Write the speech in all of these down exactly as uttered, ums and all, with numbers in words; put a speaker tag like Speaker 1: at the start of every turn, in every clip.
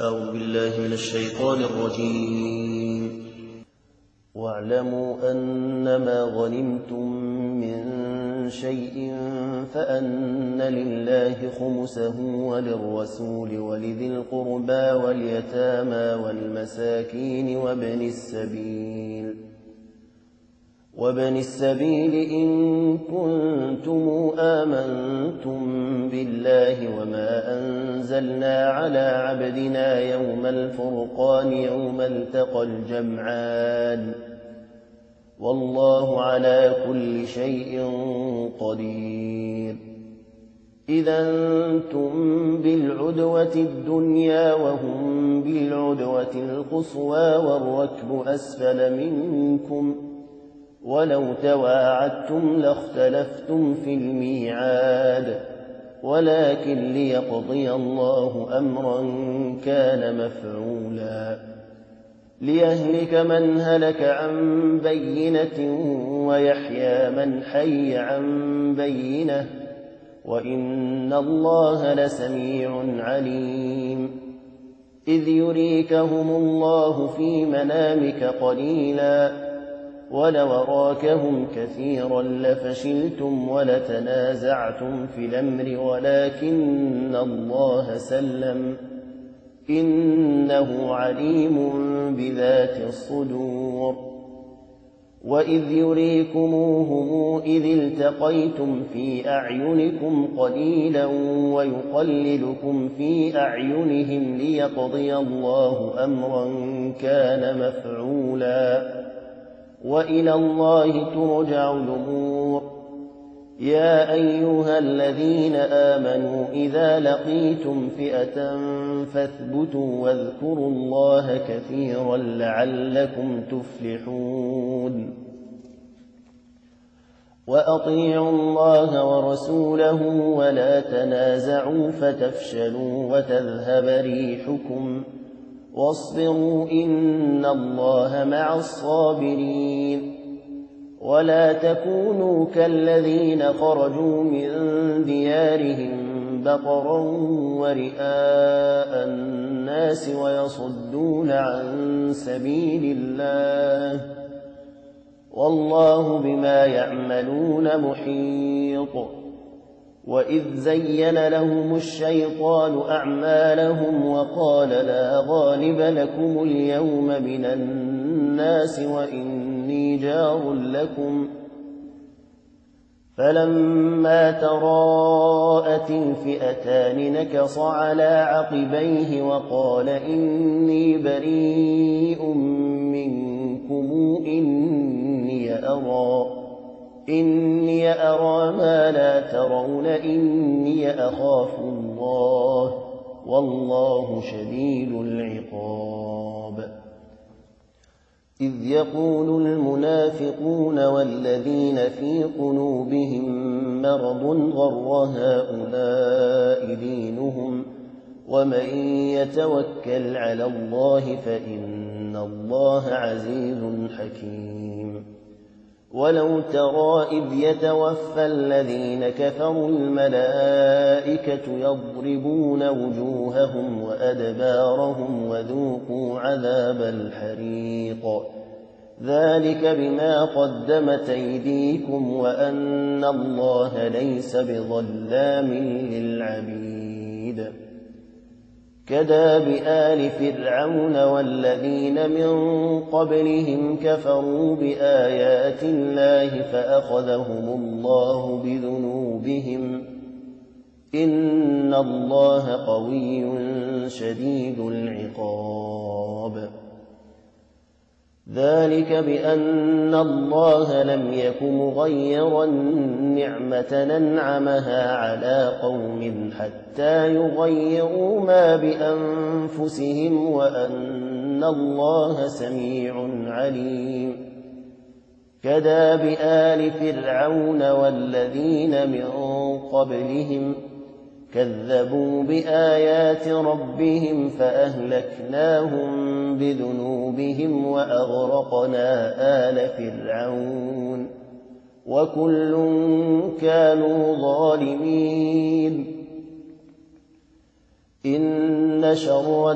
Speaker 1: أعوذ بالله من الشيطان الرجيم. واعلموا أنما غنمتم من شيء فأن لله خمسه وللرسول ولذي القربى واليتامى والمساكين وابن السبيل وابن السبيل إن كنتم آمنتم بالله وما أنزلنا على عبدنا يوم الفرقان يوم التقى الجمعان والله على كل شيء قدير. إذا أنتم بالعدوة الدنيا وهم بالعدوة القصوى والركب أسفل منكم ولو تواعدتم لاختلفتم في الميعاد ولكن ليقضي الله أمرا كان مفعولا ليهلك من هلك عن بينة ويحيى من حي عن بينة وإن الله لسميع عليم. إذ يريكهم الله في منامك قليلا ولو أراكهم كثيرا لفشلتم ولتنازعتم في الأمر ولكن الله سلم إنه عليم بذات الصدور. وإذ يريكموهم إذ التقيتم في أعينكم قليلا ويقللكم في أعينهم ليقضي الله أمرا كان مفعولا وإلى الله ترجع الأمور. يا أيها الذين آمنوا إذا لقيتم فئة فاثبتوا واذكروا الله كثيرا لعلكم تفلحون. وأطيعوا الله ورسوله ولا تنازعوا فتفشلوا وتذهب ريحكم واصبروا إن الله مع الصابرين. ولا تكونوا كالذين خرجوا من ديارهم بطرا ورئاء الناس ويصدون عن سبيل الله والله بما يعملون محيط. وإذ زين لهم الشيطان أعمالهم وقال لا غالب لكم اليوم من الناس وإني جار لكم فلما تراءت الفئتان نكص على عقبيه وقال إني بريء منكم إني أرى إني أرى ما لا ترون إني أخاف الله والله شديد العقاب. إذ يقول المنافقون والذين في قلوبهم مرض غر هؤلاء دينهم ومن يتوكل على الله فإن الله عزيز حكيم. ولو ترى إذ يتوفى الذين كفروا الملائكة يضربون وجوههم وأدبارهم وذوقوا عذاب الحريق ذلك بما قدمت أيديكم وأن الله ليس بظلام للعبيد. كداب آل فرعون والذين من قبلهم كفروا بآيات الله فأخذهم الله بذنوبهم إن الله قوي شديد العقاب. ذلك بأن الله لم يك مغيرا نعمة أنعمها على قوم حتى يغيروا ما بأنفسهم وأن الله سميع عليم. كداب آل فرعون والذين من قبلهم كذبوا بآيات ربهم فأهلكناهم بذنوبهم وأغرقنا آل فرعون وكل كانوا ظالمين. إن شر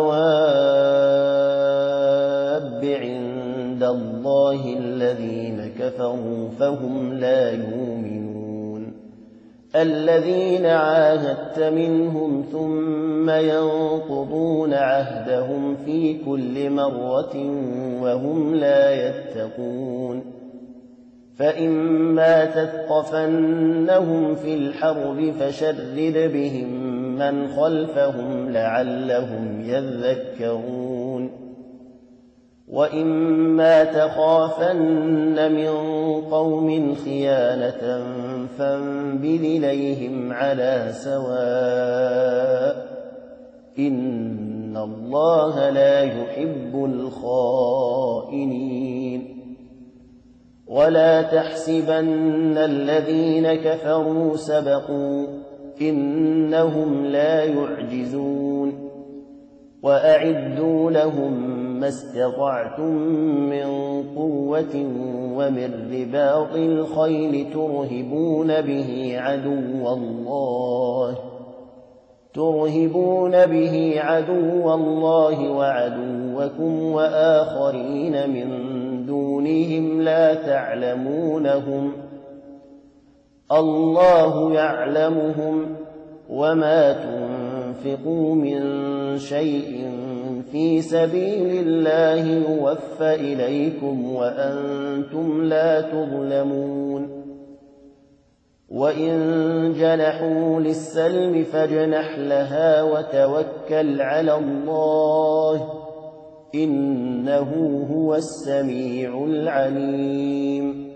Speaker 1: الدواب عند الله الذين كفروا فهم لا يؤمنون الذين عاهدت منهم ثم ينقضون عهدهم في كل مرة وهم لا يتقون فإما تثقفنهم في الحرب فشرد بهم من خلفهم لعلهم يذكرون وإما تخافن من قوم خيانة فانبذ إليهم على سواء إن الله لا يحب الخائنين ولا تحسبن الذين كفروا سبقوا إنهم لا يعجزون وأعدوا لهم ما استطعتم من قوة ومن رباط الخيل ترهبون به عدو الله ترهبون به عدو الله وعدوكم وآخرين من دونهم لا تعلمونهم الله يعلمهم وما تنفقوا من شيء في سبيل الله يوفى إليكم وأنتم لا تظلمون وإن جنحوا للسلم فاجنح لها وتوكل على الله إنه هو السميع العليم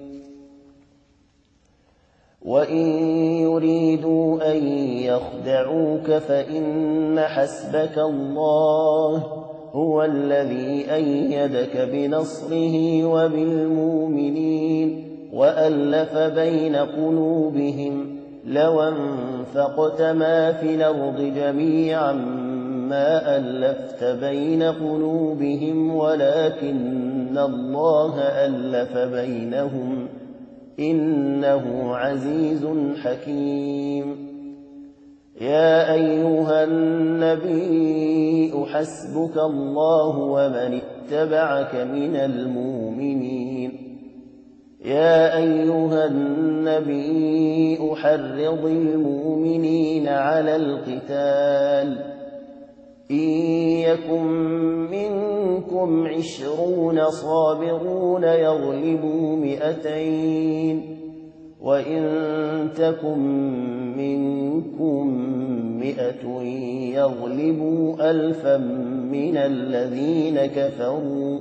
Speaker 1: وإن يريدوا أن يخدعوك فإن حسبك الله هو الذي أيدك بنصره وبالمؤمنين وألف بين قلوبهم لو انفقت ما في الأرض جميعا ما ألفت بين قلوبهم ولكن الله ألف بينهم إنه عزيز حكيم يا أيها النبي حسبك الله ومن اتبعك من المؤمنين يا أيها النبي حرض المؤمنين على القتال إن يكن منكم عشرون صابرون يغلبوا مئتين وإن تكن منكم مئة يغلبوا ألفا من الذين كفروا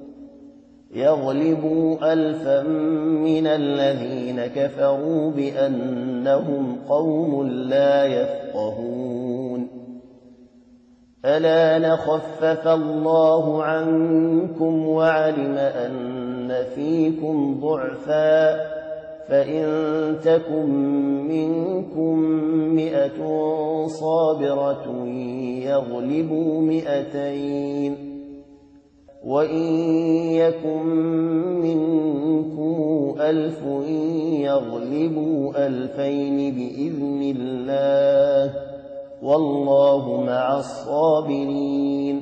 Speaker 1: يغلبوا ألفا من الذين كفروا بأنهم قوم لا يفقهون ألا نخفف الله عنكم وعلم أن فيكم ضعفا فإن تكن منكم مئة صابرة يغلبوا مئتين وإن يكن منكم ألف يغلبوا ألفين بإذن الله والله مع الصابرين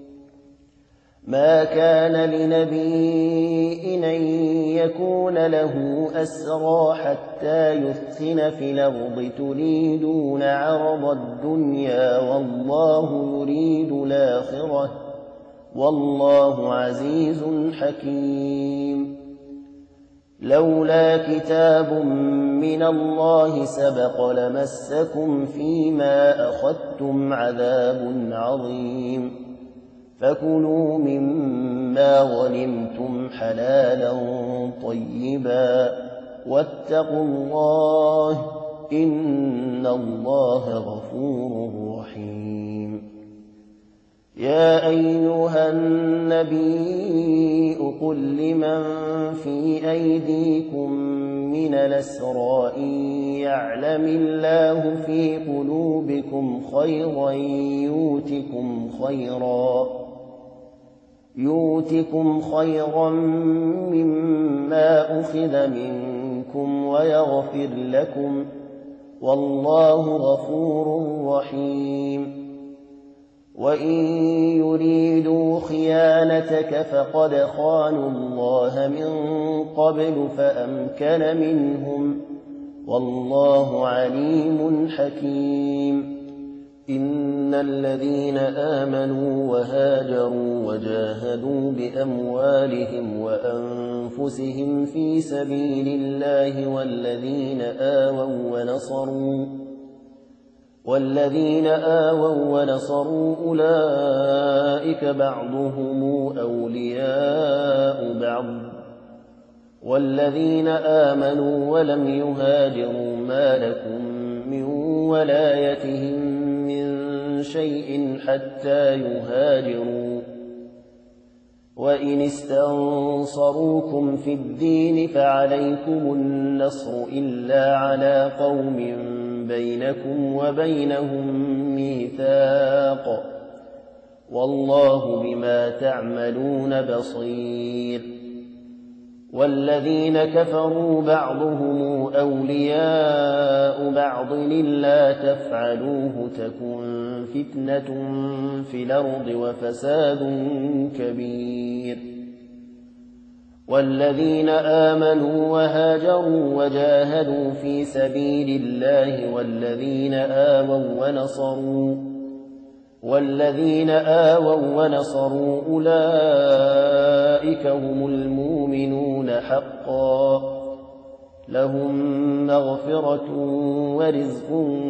Speaker 1: ما كان لنبي أن يكون له أسرى حتى يثخن في الأرض تريدون عرض الدنيا والله يريد الآخرة والله عزيز حكيم لولا كتاب من الله سبق لمسكم فيما أخذتم عذاب عظيم فكلوا مما غنمتم حلالا طيبا واتقوا الله إن الله غفور رحيم يا أيها النبي قل لمن في أيديكم من الأسرى إن يعلم الله في قلوبكم خيرا يؤتكم خيرا يؤتكم خيرا مما أخذ منكم ويغفر لكم والله غفور رحيم
Speaker 2: وإن يريدوا خيانتك فقد خانوا الله من قبل فأمكن منهم، والله عليم حكيم. إن الذين آمنوا وهاجروا وجاهدوا بأموالهم وأنفسهم في سبيل الله والذين آووا ونصروا والذين آووا ونصروا أولئك بعضهم أولياء بعض، والذين آمنوا ولم يهاجروا ما لكم من ولايتهم من شيء حتى يهاجروا، وإن استنصروكم في الدين فعليكم النصر إلا على قوم بينكم وبينهم ميثاق، والله بما تعملون بصير. والذين كفروا بعضهم أولياء بعض إلا تفعلوه تكن فتنة في الأرض وفساد كبير. والذين آمنوا وهاجروا وجاهدوا في سبيل الله والذين آووا ونصروا والذين آووا ونصروا أولئك هم المؤمنون حقا، لهم مغفرة ورزق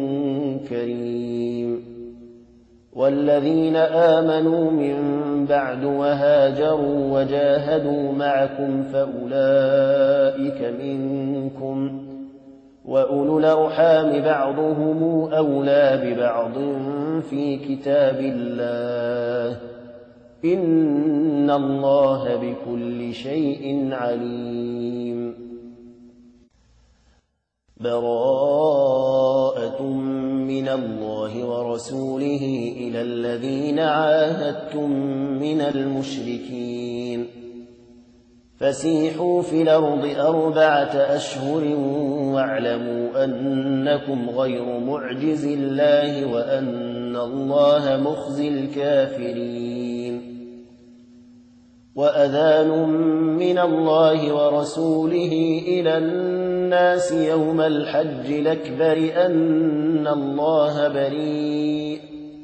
Speaker 2: كريم. والذين آمنوا من بعد وهاجروا وجاهدوا معكم فأولئك منكم، وأولو الأرحام بعضهم أولى ببعض في كتاب الله، إن الله بكل شيء عليم. براءة من الله ورسوله إلى الذين عاهدتم من المشركين، فسيحوا في الأرض أربعة أشهر واعلموا أنكم غير معجز الله وأن الله مخزي الكافرين. وأذان من الله ورسوله إلى الناس يوم الحج الأكبر أن الله بريء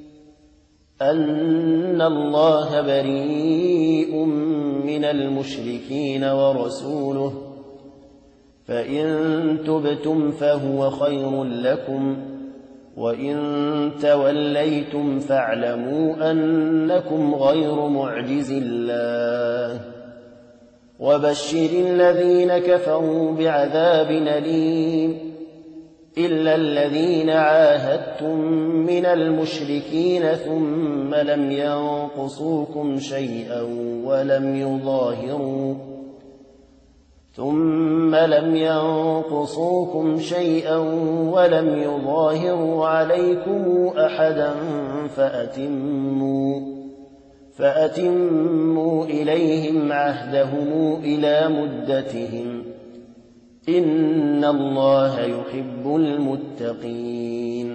Speaker 2: أن الله بريء من المشركين ورسوله، فإن تبتم فهو خير لكم، وإن توليتم فاعلموا أنكم غير معجز الله. وبشر الذين كفروا بعذاب أليم، إلا الذين عاهدتم من المشركين ثم لم ينقصوكم شيئا ولم يظاهروا ثم لم ينقصوكم شيئا ولم يظاهروا عليكم أحدا فأتموا فأتموا إليهم عهدهم إلى مدتهم، إن الله يحب المتقين.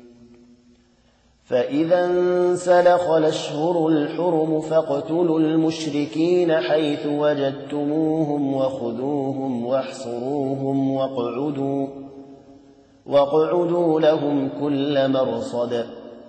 Speaker 2: فإذا انسلخ الأشهر الحرم فاقتلوا المشركين حيث وجدتموهم وخذوهم واحصروهم واقعدوا, واقعدوا لهم كل مرصد،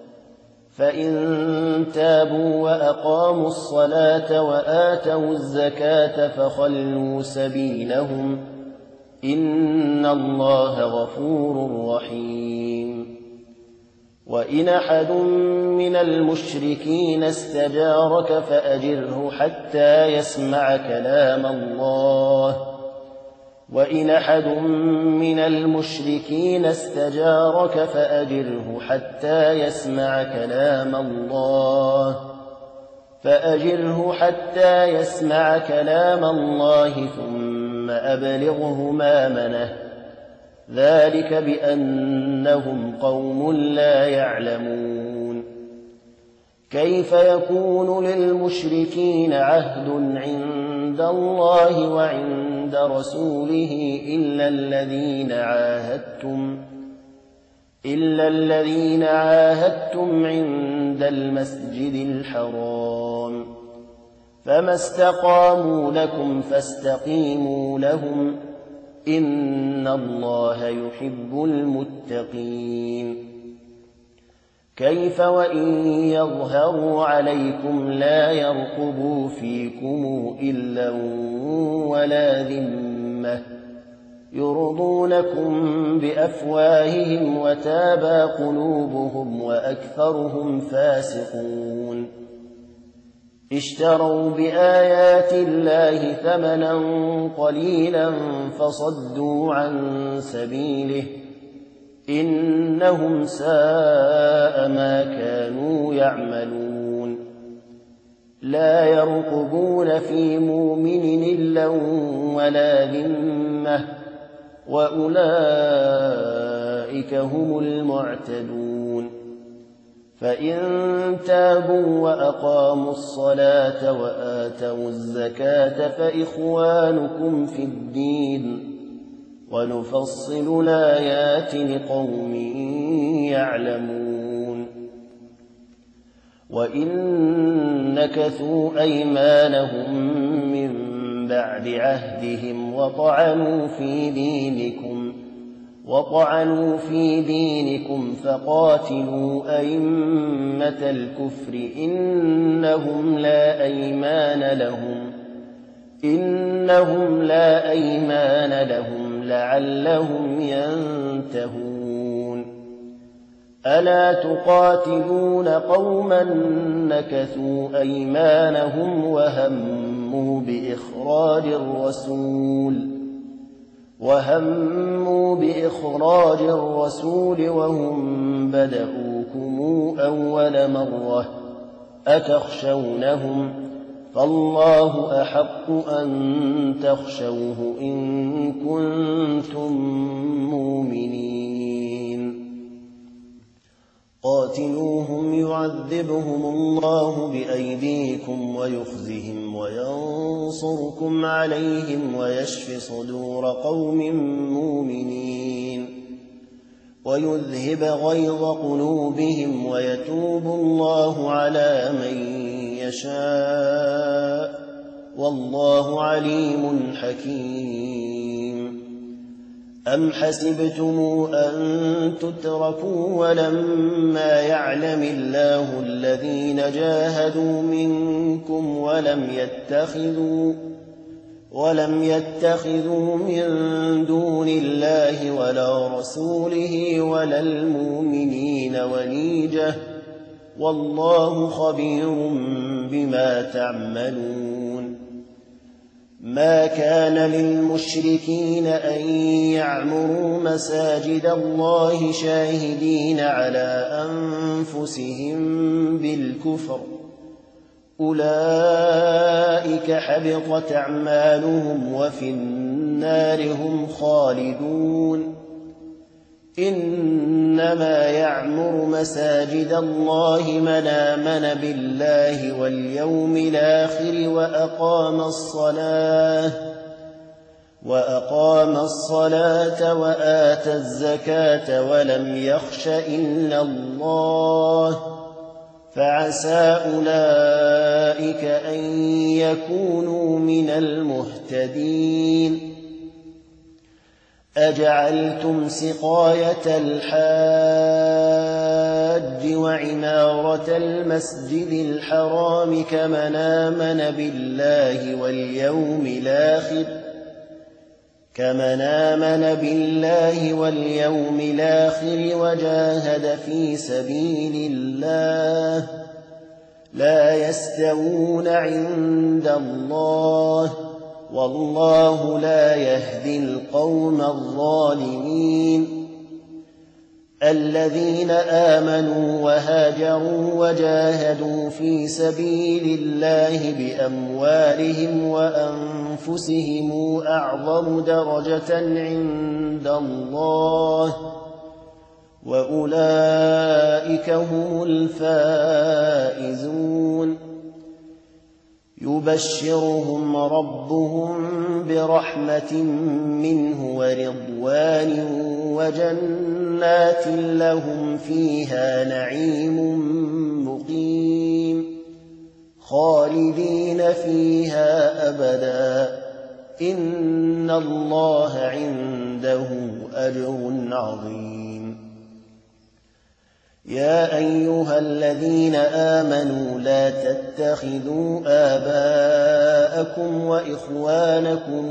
Speaker 2: فإن تابوا وأقاموا الصلاة وآتوا الزكاة فخلوا سبيلهم، إن الله غفور رحيم. وإن أحد من المشركين استجارك فأجره حتى يسمع كلام الله وإن أحد من المشركين استجارك فأجره حتى يسمع كلام الله فأجره حتى يسمع كلام الله ثم أبلغه مأمنه، ذلك بأنهم قوم لا يعلمون. كيف يكون للمشركين عهد عند الله وعند رسوله إلا الذين عاهدتم إلا الذين عاهدتم عند المسجد الحرام فما استقاموا لكم فاستقيموا لهم إن الله يحب المتقين كيف وإن يظهروا عليكم لا يرقبوا فيكم إلا ولا ذمة يرضونكم بأفواههم وتابى قلوبهم وأكثرهم فاسقون اشتروا بآيات الله ثمنا قليلا فصدوا عن سبيله إنهم ساء ما كانوا يعملون لا يرقبون في مؤمن إلا ولا ذمة وأولئك هم المعتدون فإن تابوا وأقاموا الصلاة وآتوا الزكاة فإخوانكم في الدين ونفصل الآيات لقوم يعلمون وإن نكثوا أيمانهم من بعد عهدهم وطعنوا في دينكم وطعنوا في دينكم فقاتلوا أئمة الكفر إنهم لا أيمان لهم إنهم لا أيمان لهم لعلهم ينتهون ألا تقاتلون قوما نكثوا أيمانهم وهموا بإخراج الرسول وهموا بإخراج الرسول وهم بدؤوكم أول مرة أتخشونهم فالله أحق أن تخشوه إن كنتم مؤمنين قاتلوهم يعذبهم الله بأيديكم ويخزهم وينصركم عليهم ويشف صدور قوم مؤمنين ويذهب غيظ قلوبهم ويتوب الله على من يشاء والله عليم حكيم أم حسبتم أن تتركوا ولما يعلم الله الذين جاهدوا منكم ولم يتخذوا ولم يتخذوا من دون الله ولا رسوله ولا المؤمنين وليجة والله خبير بما تعملون ما كان للمشركين أن يعمروا مساجد الله شاهدين على أنفسهم بالكفر أولئك حبطت أعمالهم وفي النار هم خالدون إنما يعمر مساجد الله من آمن بالله واليوم الآخر وأقام الصلاة وأقام الصلاة وآتى الزكاة ولم يخش إلا الله فعسى أولئك أن يكونوا من المهتدين أجعلتم سقاية الحاج وعمارة المسجد الحرام كمن آمن بالله واليوم الآخر كمن آمن بالله واليوم الآخر وجاهد في سبيل الله لا يستوون عند الله والله لا يهدي القوم الظالمين الذين آمنوا وهاجروا وجاهدوا في سبيل الله بأموالهم وأنفسهم أعظم درجة عند الله وأولئك هم الفائزون يبشرهم ربهم برحمة منه ورضوان وجنات لهم فيها نعيم مقيم خالدين فيها أبدا إن الله عنده أجر عظيم. يا أيها الذين آمنوا لا تتخذوا آباءكم وإخوانكم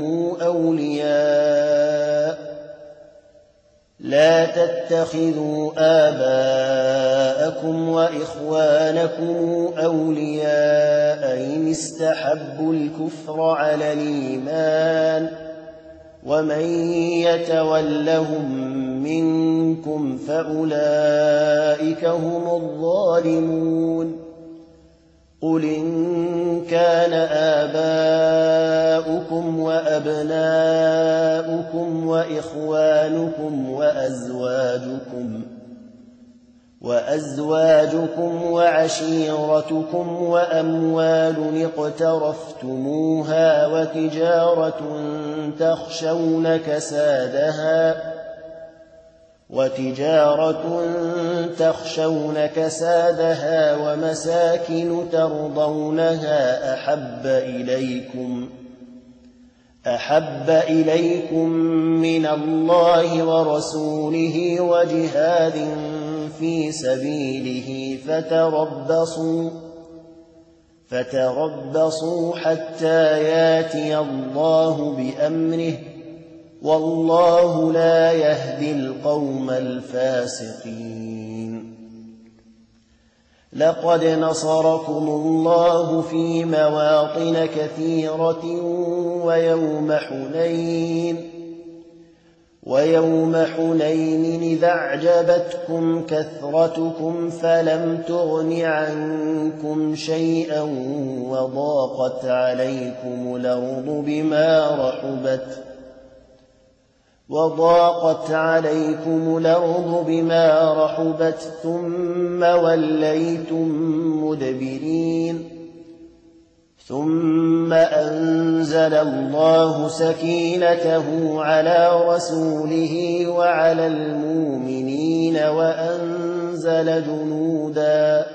Speaker 2: أولياء لا تتخذوا آباءكم وإخوانكم أولياء إن استحبوا الكفر على الإيمان ومن يتولهم منكم فأولئك هم الظالمون. قل إن كان آباؤكم وأبناؤكم وإخوانكم وأزواجكم وأزواجكم وعشيرتكم وأموال اقترفتموها وتجارة تخشون كسادها وتجارة تخشون كسادها ومساكن ترضونها أحب إليكم أحب إليكم من الله ورسوله وجهاد في سبيله فتربصوا فتربصوا حتى ياتي الله بأمره والله لا يهدي القوم الفاسقين. لقد نصركم الله في مواطن كثيرة ويوم حنين ويوم حنين إذا أعجبتكم كثرتكم فلم تغن عنكم شيئا وضاقت عليكم الأرض بما رحبت وضاقت عليكم الأرض بما رحبت ثم وليتم مدبرين. ثم أنزل الله سكينته على رسوله وعلى المؤمنين وأنزل جنودا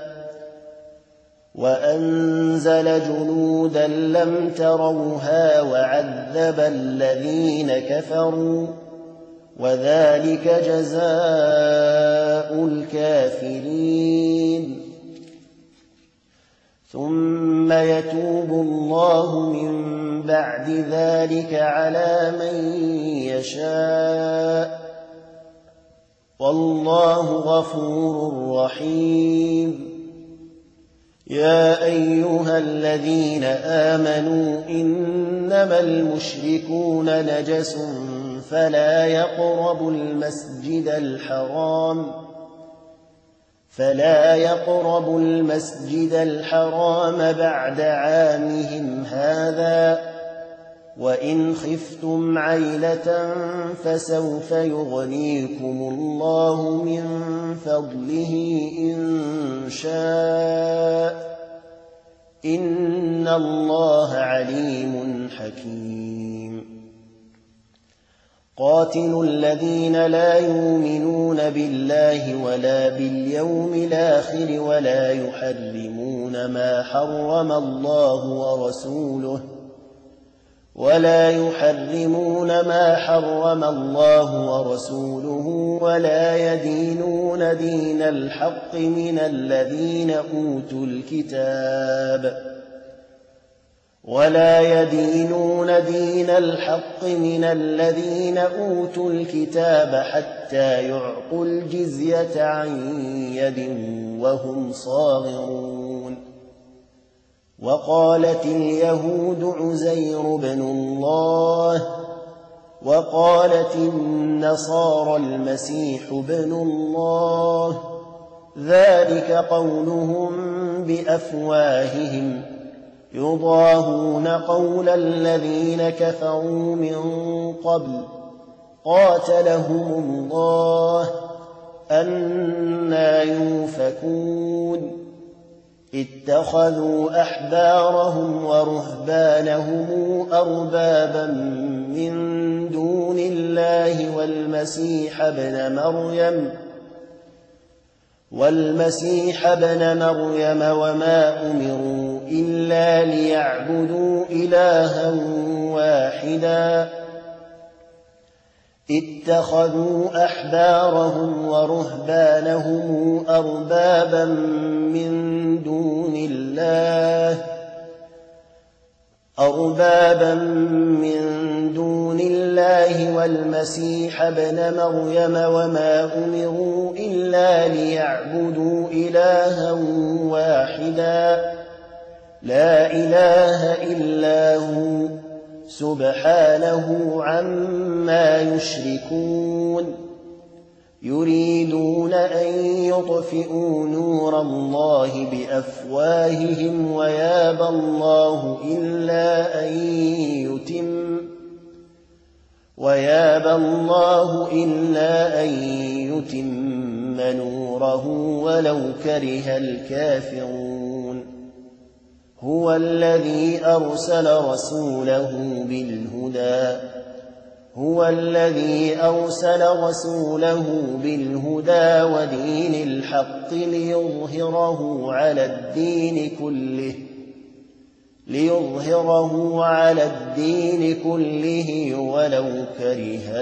Speaker 2: وأنزل جنودا لم تروها وعذب الذين كفروا وذلك جزاء الكافرين. ثم يتوب الله من بعد ذلك على من يشاء والله غفور رحيم. يا أيها الذين آمنوا إنما المشركون نجس فلا يقربوا المسجد الحرام فلا يقربوا المسجد الحرام بعد عامهم هذا وإن خفتم عيلة فسوف يغنيكم الله من فضله إن شاء إن الله عليم حكيم. قاتلوا الذين لا يؤمنون بالله ولا باليوم الآخر ولا يحرمون ما حرم الله ورسوله ولا يحرمون ما حرم الله ورسوله ولا يدينون دين الحق من الذين أوتوا الكتاب ولا يدينون دين الحق من الذين أوتوا الكتاب حتى يعطوا الجزية عن يد وهم صاغرون. وقالت اليهود عزير بن الله وقالت النصارى المسيح بن الله ذلك قولهم بأفواههم يضاهون قول الذين كفروا من قبل قاتلهم الله أنى يؤفكون. اتخذوا أحبارهم ورهبانهم أربابا من دون الله والمسيح ابن مريم والمسيح ابن مريم وما أمروا إلا ليعبدوا إلها واحدا اتخذوا أحبارهم ورهبانهم أربابا من دون الله أربابا من دون الله والمسيح ابن مريم وما أمروا إلا ليعبدوا إلها واحدا لا إله إلا هو سبحانه عما يشركون يريدون أن يطفئوا نور الله بأفواههم ويابى الله إلا أن يتم ويابى الله إلا أن يتم نوره ولو كره الكافرون هو الذي أرسل رسوله بالهدى هو الذي أرسل رسوله بالهدى ودين الحق ليظهره على الدين كله ليظهره على الدين كله ولو كره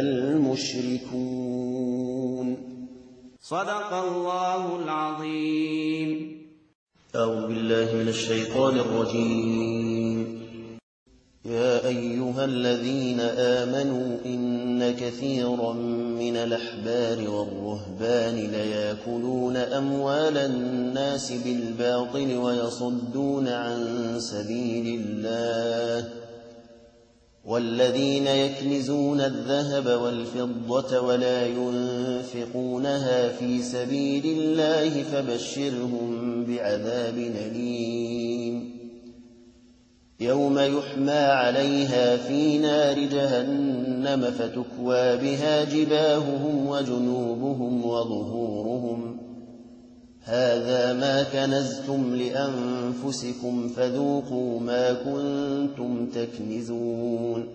Speaker 2: المشركون.
Speaker 3: صدق الله العظيم.
Speaker 1: أعوذ بالله من الشيطان الرجيم.
Speaker 2: يا أيها الذين آمنوا إن كثيرا من الأحبار والرهبان ليأكلون أموال الناس بالباطل ويصدون عن سبيل الله والذين يكنزون الذهب والفضة ولا ينفقونها في سبيل الله فبشرهم بعذاب أليم يوم يحمى عليها في نار جهنم فتكوى بها جباههم وجنوبهم وظهورهم هذا ما كنزتم لأنفسكم فذوقوا ما كنتم تكنزون.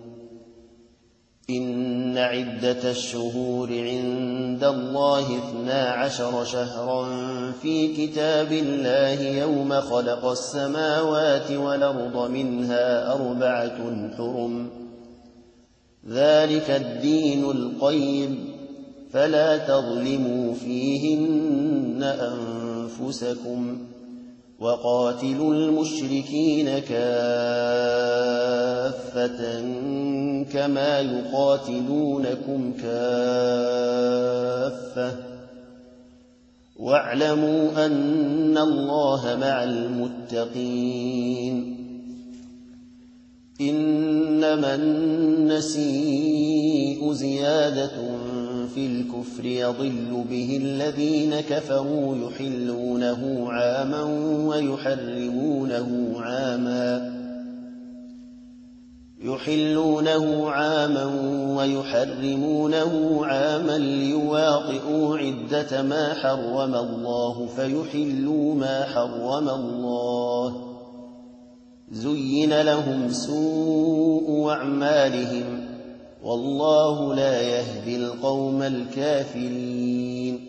Speaker 2: إن عدة الشهور عند الله اثنا عشر شهرا في كتاب الله يوم خلق السماوات والأرض منها أربعة حرم ذلك الدين القيم فلا تظلموا فيهن أنفسكم وقاتلوا المشركين كافة كما يقاتلونكم كافة واعلموا أن الله مع المتقين. إنما النسيء زيادة في الكفر يضل به الذين كفروا يحلونه عاما ويحرمونه عاما يحلونه عاما ويحرمونه عاما ليواطئوا عدة ما حرم الله فيحلوا ما حرم الله زين لهم سوء أعمالهم والله لا يهدي القوم الكافرين.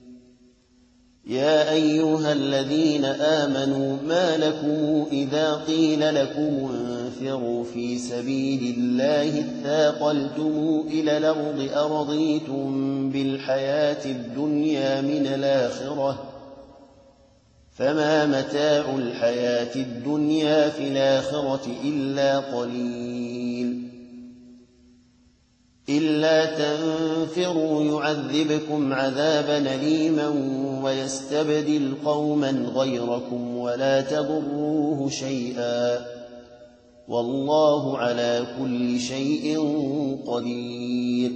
Speaker 2: يا أيها الذين آمنوا ما لكم إذا قيل لكم انفروا في سبيل الله اثاقلتم إلى الأرض أرضيتم بالحياة الدنيا من الآخرة فما متاع الحياة الدنيا في الآخرة إلا قليل. إلا تنفروا يعذبكم عذابا أليما ويستبدل قوما غيركم ولا تضروه شيئا والله على كل شيء قدير.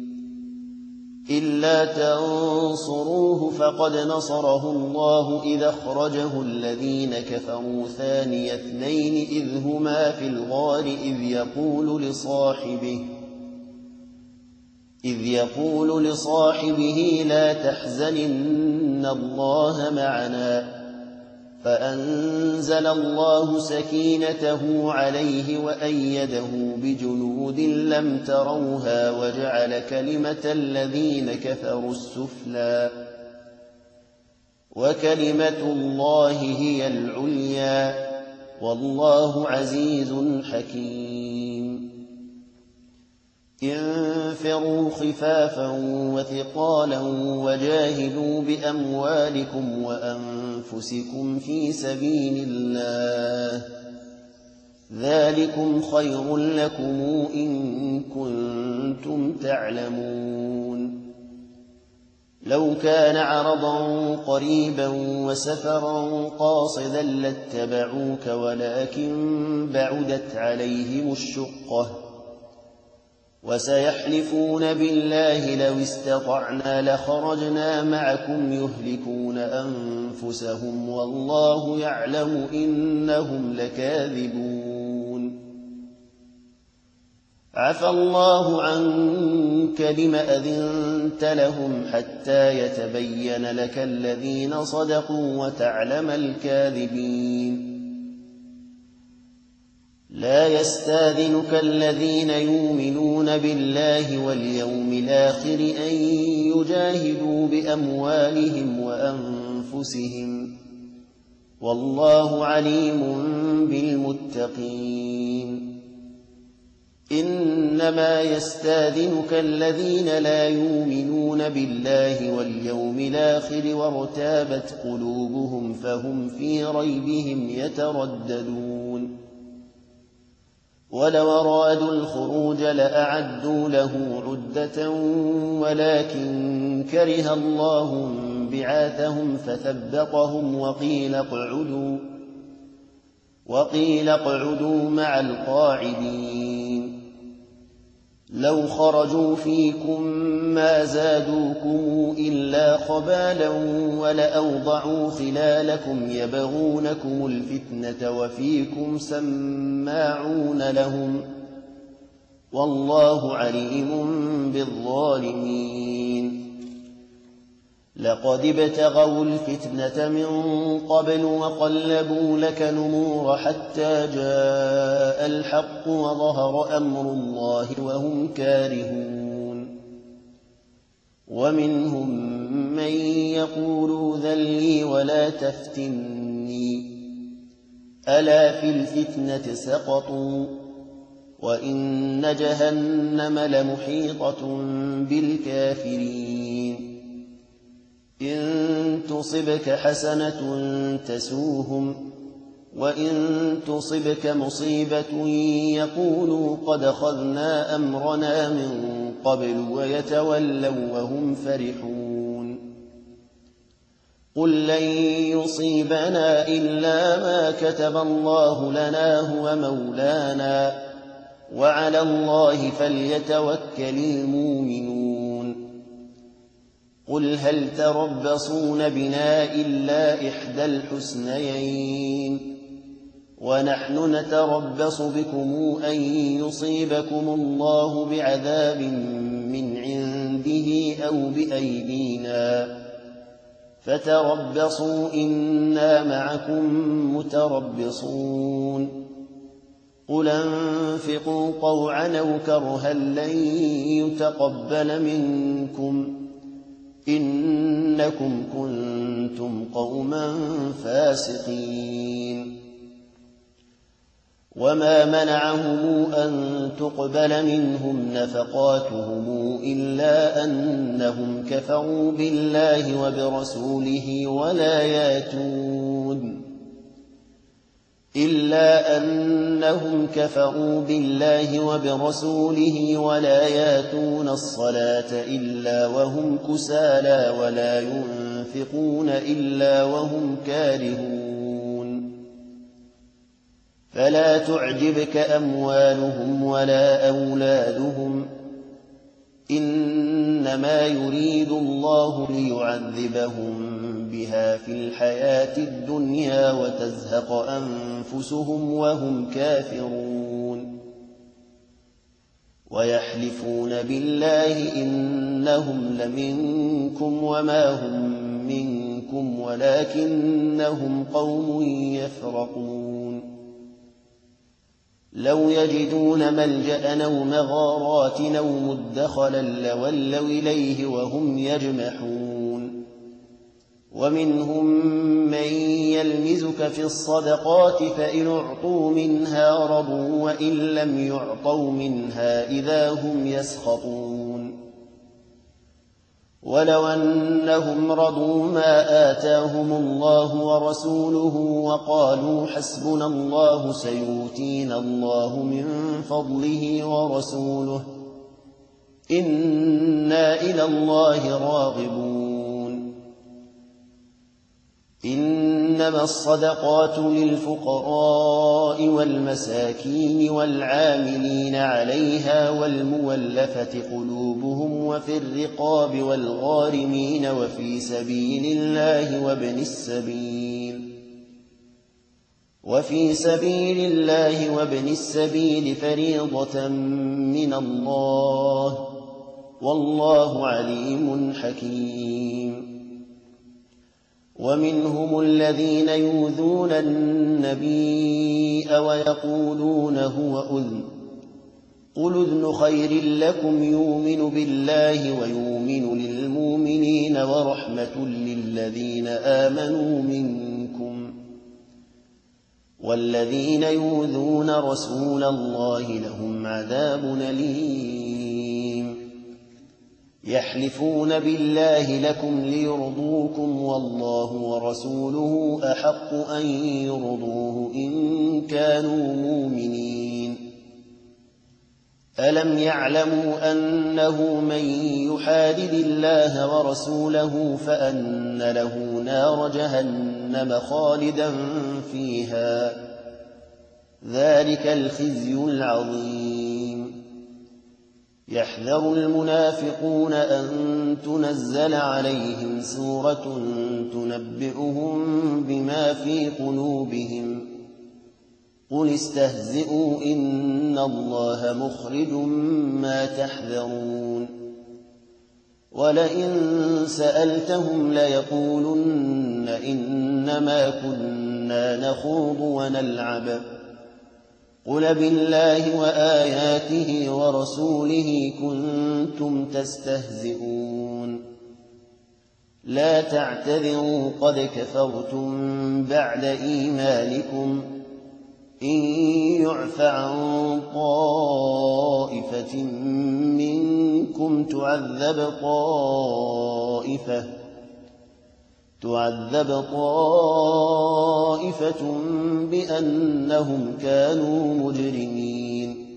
Speaker 2: إلا تنصروه فقد نصره الله إذ أخرجه الذين كفروا ثاني اثنين إذ هما في الغار إذ يقول لصاحبه إذ يقول لصاحبه لا تحزن إن الله معنا فأنزل الله سكينته عليه وأيده بجنود لم تروها وجعل كلمة الذين كفروا السفلى وكلمة الله هي العليا والله عزيز حكيم انفروا خفافا وثقالا وجاهدوا بأموالكم وأنفسكم في سبيل الله ذلكم خير لكم إن كنتم تعلمون لو كان عرضا قريبا وسفرا قاصدا لاتبعوك ولكن بعدت عليهم الشقة وسيحلفون بالله لو استطعنا لخرجنا معكم يهلكون أنفسهم والله يعلم إنهم لكاذبون عفى الله عنك لم أذنت لهم حتى يتبين لك الذين صدقوا وتعلم الكاذبين لا يستاذنك الذين يؤمنون بالله واليوم الآخر أن يجاهدوا بأموالهم وأنفسهم والله عليم بالمتقين إنما يستاذنك الذين لا يؤمنون بالله واليوم الآخر وارتابت قلوبهم فهم في ريبهم يترددون ولو أرادوا الخروج لأعدوا له عدة ولكن كره الله بعاثهم فثبطهم وقيل اقعدوا وقيل اقعدوا مع القاعدين لو خرجوا فيكم ما زادوكم إلا خبالا ولأوضعوا خلالكم يبغونكم الفتنة وفيكم سماعون لهم والله عليم بالظالمين لقد ابتغوا الفتنة من قبل وقلبوا لك الأمور حتى جاء الحق وظهر أمر الله وهم كارهون ومنهم من يقول ذل لي ولا تفتني ألا في الفتنة سقطوا وإن جهنم لمحيطة بالكافرين إن تصبك حسنة تسوهم وإن تصبك مصيبة يقولوا قد أخذنا أمرنا من قبل ويتولوا وهم فرحون قل لن يصيبنا إلا ما كتب الله لنا هو مولانا وعلى الله فليتوكل المؤمنون قل هل تربصون بنا إلا إحدى الحسنيين ونحن نتربص بكم أن يصيبكم الله بعذاب من عنده أو بأيدينا فتربصوا إنا معكم متربصون قل انفقوا طوعا أو كرها لن يتقبل منكم إنكم كنتم قوما فاسقين وما منعهم أن تقبل منهم نفقاتهم إلا أنهم كفروا بالله وبرسوله ولا ياتون إلا أنهم كفروا بالله وبرسوله ولا ياتون الصلاة إلا وهم كسالى ولا ينفقون إلا وهم كارهون فلا تعجبك أموالهم ولا أولادهم إنما يريد الله ليعذبهم بها في الحياة الدنيا وتزهق أنفسهم وهم كافرون ويحلفون بالله إنهم لمنكم وما هم منكم ولكنهم قوم يفرقون لو يجدون ملجأ أو مغارات أو مدخلا لولوا إليه وهم يجمحون ومنهم من يلمزك في الصدقات فإن أعطوا منها رضوا وإن لم يعطوا منها إذا هم يسخطون ولو أنهم رضوا ما آتاهم الله ورسوله وقالوا حسبنا الله سيؤتينا الله من فضله ورسوله إنا إلى الله راغبون إنما الصدقات للفقراء والمساكين والعاملين عليها والمولفة قلوبهم وفي الرقاب والغارمين وفي سبيل الله وابن السبيل وفي سبيل الله وابن السبيل فريضة من الله والله عليم حكيم ومنهم الذين يؤذون النبي ويقولون هو أذن قل أذن خير لكم يؤمن بالله ويؤمن للمؤمنين ورحمة للذين آمنوا منكم والذين يؤذون رسول الله لهم عذاب أليم يحلفون بالله لكم ليرضوكم والله ورسوله أحق أن يرضوه إن كانوا مؤمنين ألم يعلموا أنه من يحادد الله ورسوله فأن له نار جهنم خالدا فيها ذلك الخزي العظيم يحذر المنافقون أن تنزل عليهم سورة تنبئهم بما في قلوبهم قل استهزئوا إن الله مخرج ما تحذرون ولئن سألتهم ليقولن إنما كنا نخوض ونلعب قل بالله وآياته ورسوله كنتم تستهزئون لا تعتذروا قد كفرتم بعد إيمانكم إن يعف عن طائفة منكم تعذب طائفة تعذب طائفة بأنهم كانوا مجرمين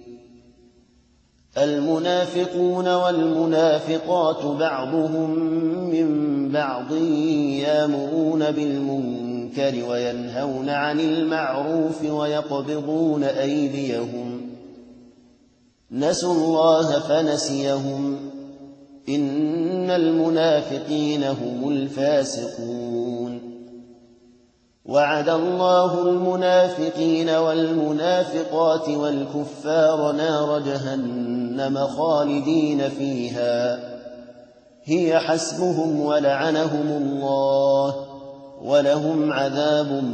Speaker 2: المنافقون والمنافقات بعضهم من بعض يأمرون بالمنكر وينهون عن المعروف ويقبضون أيديهم نسوا الله فنسيهم إن المنافقين هم الفاسقون وعد الله المنافقين والمنافقات والكفار نار جهنم خالدين فيها هي حسبهم ولعنهم الله ولهم عذاب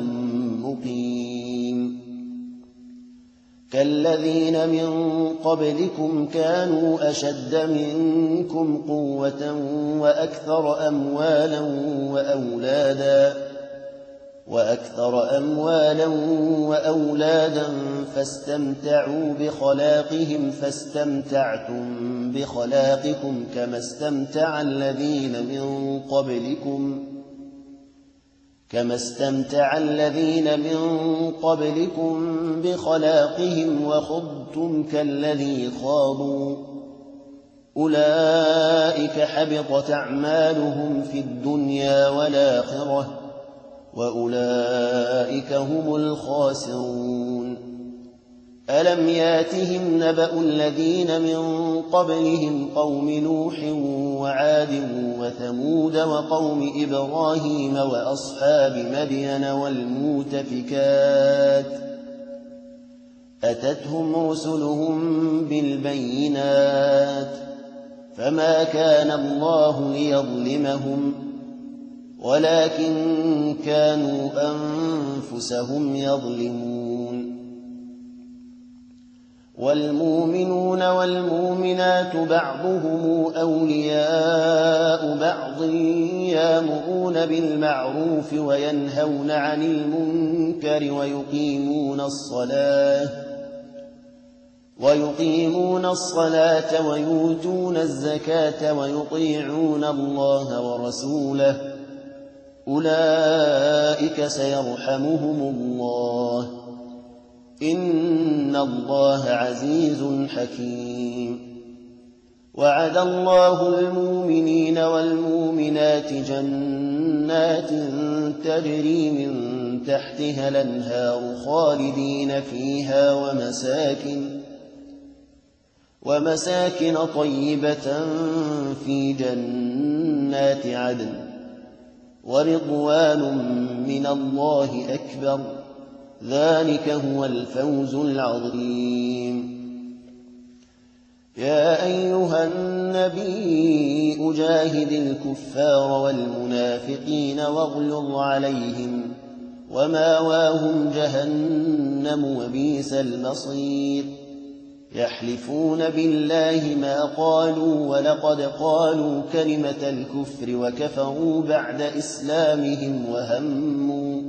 Speaker 2: مقيم كالذين من قبلكم كانوا أشد منكم قوة وأكثر أموالا وأولادا وأكثر أموالا وأولادا فاستمتعوا بخلاقهم فاستمتعتم بخلاقكم كما استمتع الذين من قبلكم كما استمتع الذين من قبلكم بخلاقهم وخضتم كالذي خاضوا أولئك حبطت أعمالهم في الدنيا والآخرة وأولئك هم الخاسرون ألم ياتهم نبأ الذين من قبلهم قوم نوح وعاد وثمود وقوم إبراهيم وأصحاب مدين والمؤتفكات أتتهم رسلهم بالبينات فما كان الله ليظلمهم ولكن كانوا أنفسهم يظلمون. والمؤمنون والمؤمنات بعضهم أولياء بعض يأمرون بالمعروف وينهون عن المنكر ويقيمون الصلاة ويقيمون الصلاة ويؤتون الزكاة ويطيعون الله ورسوله أولئك سيرحمهم الله إن الله عزيز حكيم. وعد الله المؤمنين والمؤمنات جنات تجري من تحتها الأنهار خالدين فيها ومساكن ومساكن طيبة في جنات عدن ورضوان من الله أكبر ذلك هو الفوز العظيم. يا أيها النبي أجاهد الكفار والمنافقين واغلظ عليهم وماواهم جهنم وبئس المصير. يحلفون بالله ما قالوا ولقد قالوا كلمة الكفر وكفروا بعد إسلامهم وهموا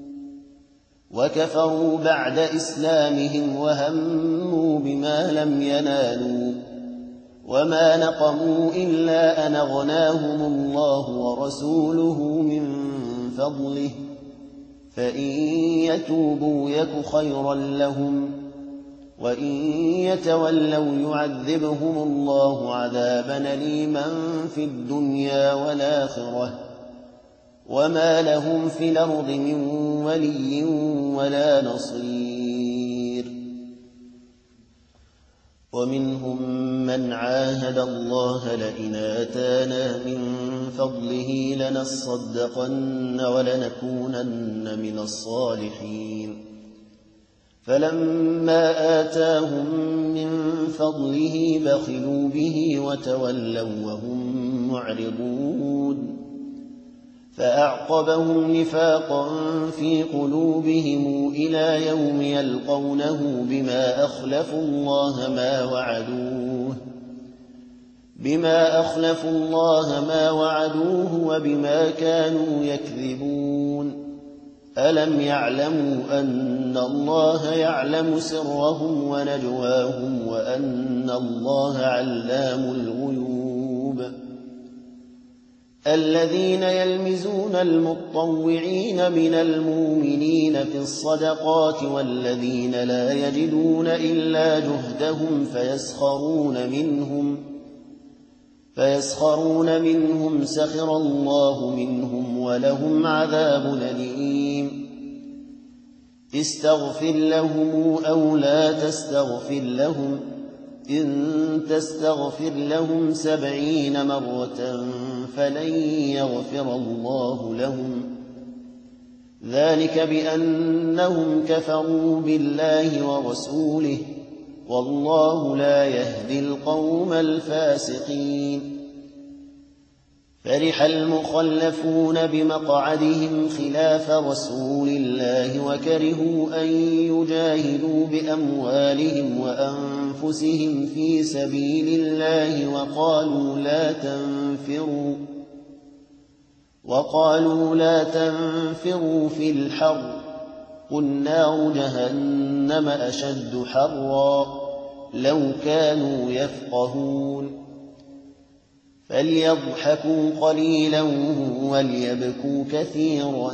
Speaker 2: وكفروا بعد إسلامهم وهموا بما لم ينالوا وما نقموا إلا أن أغناهم الله ورسوله من فضله فإن يتوبوا يك خيرا لهم وإن يتولوا يعذبهم الله عذابا أليما في الدنيا والآخرة وما لهم في الأرض من ولي ولا نصير. ومنهم من عاهد الله لئن آتانا من فضله لنصدقن ولنكونن من الصالحين فلما آتاهم من فضله بخلوا به وتولوا وهم معرضون فأعقبهم نفاقا في قلوبهم إلى يوم يلقونه بما أخلفوا الله ما وعدوه بما أخلفوا الله ما وعدوه وبما كانوا يكذبون. ألم يعلموا أن الله يعلم سرهم ونجواهم وأن الله علام الغيوب. الذين يلمزون المطوعين من المؤمنين في الصدقات والذين لا يجدون إلا جهدهم فيسخرون منهم فيسخرون منهم سخر الله منهم ولهم عذاب أليم. استغفر لهم أو لا تستغفر لهم إن تستغفر لهم سبعين مرة فلن يغفر الله لهم ذلك بأنهم كفروا بالله ورسوله والله لا يهدي القوم الفاسقين. فرح المخلفون بمقعدهم خلاف رسول الله وكرهوا أن يجاهدوا بأموالهم وأنفسهم في سبيل الله وقالوا لا تنفروا وقالوا لا تنفروا في الحر قل نار جهنم أشد حرا لو كانوا يفقهون. فليضحكوا قليلا وليبكوا كثيرا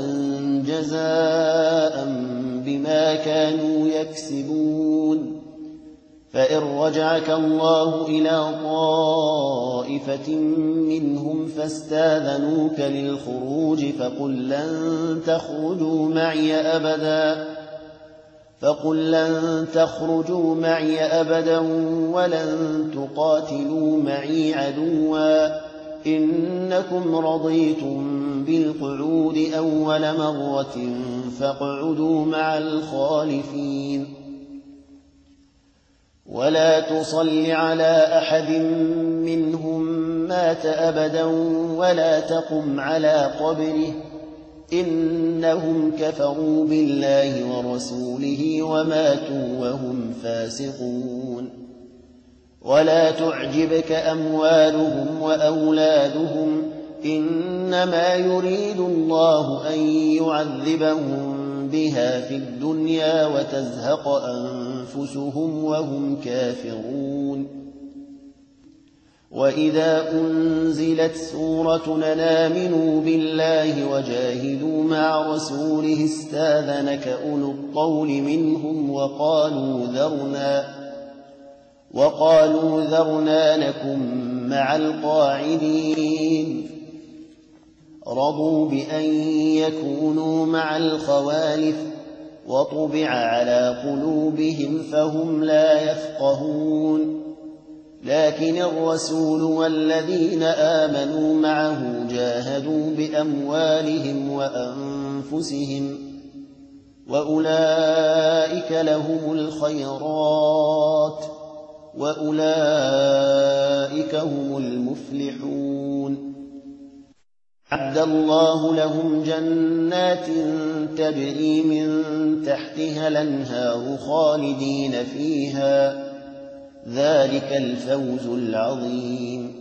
Speaker 2: جزاء بما كانوا يكسبون. فإن رجعك الله إلى طائفة منهم فاستاذنوك للخروج فقل لن تخرجوا معي أبدا فقل لن تخرجوا معي أبدا ولن تقاتلوا معي عدوا إنكم رضيتم بالقعود أول مرة فاقعدوا مع الخالفين. ولا تصل على أحد منهم مات أبدا ولا تقم على قبره إنهم كفروا بالله ورسوله وماتوا وهم فاسقون ولا تعجبك أموالهم وأولادهم إنما يريد الله أن يعذبهم بها في الدنيا وتزهق أنفسهم وهم كافرون وإذا أنزلت سورة آمنوا بالله وجاهدوا مع رسوله استاذنك أولو الطول منهم وقالوا ذرنا وقالوا ذرنا نكن مع القاعدين رضوا بأن يكونوا مع الخوالف وطبع على قلوبهم فهم لا يفقهون لكن الرسول والذين آمنوا معه جاهدوا بأموالهم وأنفسهم وأولئك لهم الخيرات وأولئك هم المفلحون أعد الله لهم جنات تجري من تحتها الأنهار خالدين فيها ذلك الفوز العظيم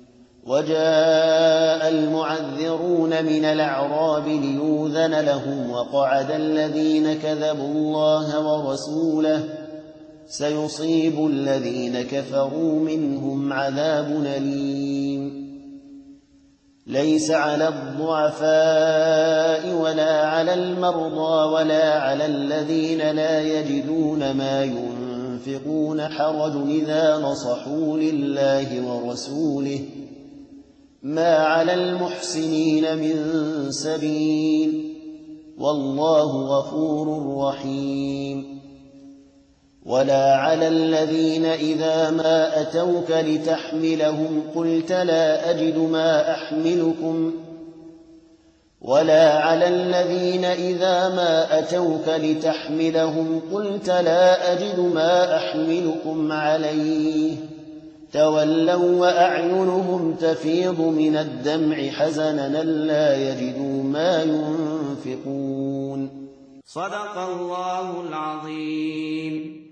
Speaker 2: وجاء المعذرون من الأعراب ليؤذن لهم وقعد الذين كذبوا الله ورسوله سيصيب الذين كفروا منهم عذاب أليم ليس على الضعفاء ولا على المرضى ولا على الذين لا يجدون ما ينفقون حرج إذا نصحوا لله ورسوله ما على المحسنين من سبيل والله غفور رحيم ولا على الذين إذا ما أتوك لتحملهم قلت لا أجد ما أحملكم ولا على الذين إذا ما أتوك لتحملهم قلت لا أجد ما أحملكم عليه تولوا وأعينهم تفيض من الدمع حزنا لا يجدوا ما ينفقون
Speaker 3: صدق الله العظيم.